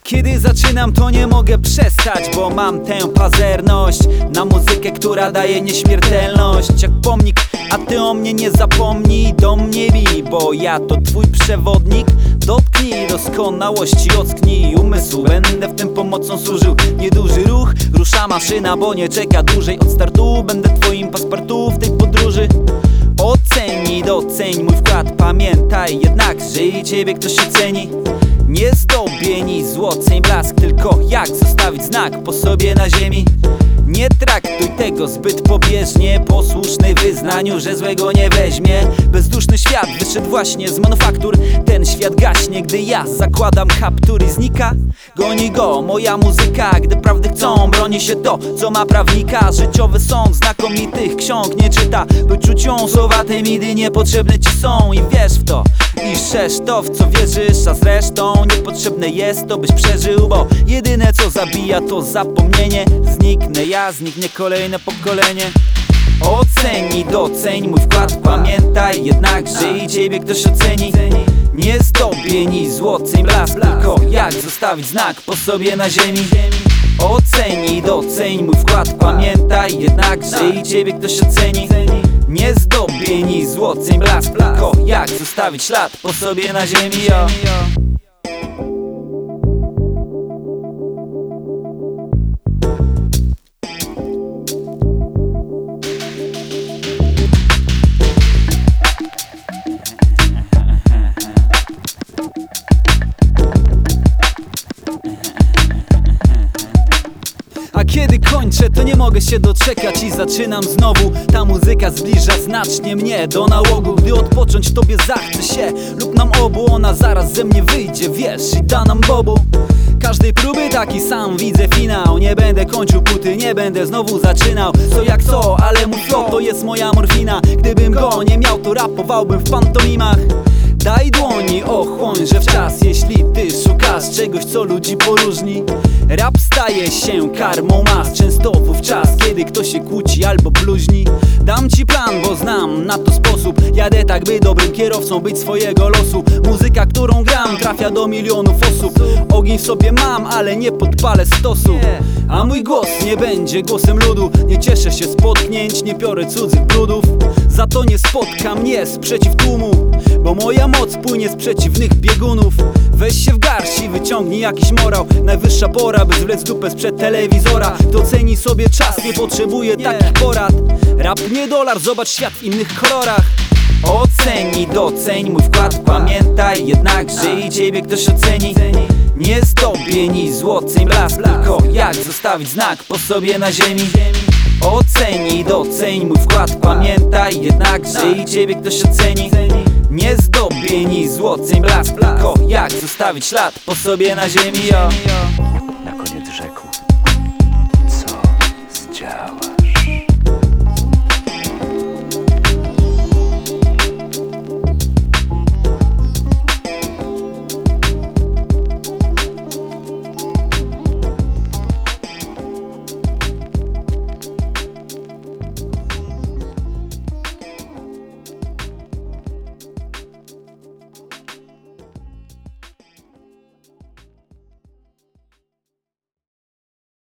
Kiedy zaczynam, to nie mogę przestać, bo mam tę pazerność na muzykę, która daje nieśmiertelność. Jak pomnik, a ty o mnie nie zapomnij, do mnie bij, bo ja to twój przewodnik. Dotknij doskonałości, ocknij umysł, będę w tym pomocą służył. Nieduży ruch, rusza maszyna, bo nie czeka dłużej od startu. Będę twoim paspartu w tej podróży. Oceń i doceń mój wkład, pamiętaj jednak, że i ciebie ktoś oceni. Nie zdobień złoceń blask, tylko jak zostawić znak po sobie na ziemi. Nie traktuj tego zbyt pobieżnie, posłuszny wyznaniu, że złego nie weźmie. Bezduszny świat wyszedł właśnie z manufaktur. Ten świat gaśnie, gdy ja zakładam kaptur i znika. Goni go moja muzyka, gdy prawdy chcą, broni się to, co ma prawnika. Życiowy sąd znakomitych ksiąg nie czyta, by czuć ją słowa te midy niepotrzebne ci są. I wierz w to, i szerz to, w co wierzysz, a zresztą niepotrzebne jest to, byś przeżył, bo jedyne co zabija to zapomnienie. Zniknę ja, zniknie kolejne pokolenie. Oceń i doceń mój wkład, pamiętaj jednak, że i ciebie ktoś oceni. Nie zdobień złoceń blask, tylko jak zostawić znak po sobie na ziemi. Oceń i doceń mój wkład, pamiętaj jednak, że i ciebie ktoś oceni. Nie zdobień złoceń blask, tylko jak zostawić ślad po sobie na ziemi. A kiedy kończę, to nie mogę się doczekać i zaczynam znowu. Ta muzyka zbliża znacznie mnie do nałogu. Gdy odpocząć tobie zachce się lub nam obu, ona zaraz ze mnie wyjdzie, wiesz, i da nam bobu. Każdej próby taki sam widzę finał. Nie będę kończył płyty, nie będę znowu zaczynał. Co jak co, ale mój flow to jest moja morfina. Gdybym go nie miał, to rapowałbym w pantomimach. Daj dłoni, ochłoń, że wczas, jeśli ty szukasz czegoś, co ludzi poróżni. Rap staje się karmą mas, często wówczas, kiedy ktoś się kłóci albo bluźni. Dam ci plan, bo znam na to sposób. Jadę tak, by dobrym kierowcą być swojego losu. Muzyka, którą gram, trafia do milionów osób. Ogień w sobie mam, ale nie podpalę stosu. A mój głos nie będzie głosem ludu. Nie cieszę się z potknięć, nie piorę cudzych brudów. Za to nie spotka mnie sprzeciw tłumu, bo moja moc płynie z przeciwnych biegunów. Weź się w garść i wyciągnij jakiś morał. Najwyższa pora, by zwlec dupę sprzed telewizora. Doceni sobie czas, nie potrzebuje takich porad. Rap nie dolar, zobacz świat w innych kolorach. Oceń i doceń mój wkład, pamiętaj jednak, że i ciebie ktoś oceni. Nie zdobień złoceń blask, tylko jak zostawić znak po sobie na ziemi. Oceń i doceń mój wkład, pamiętaj jednak, że i ciebie ktoś oceni. Nie zdobień złoceń blask, tylko jak zostawić ślad po sobie na ziemi.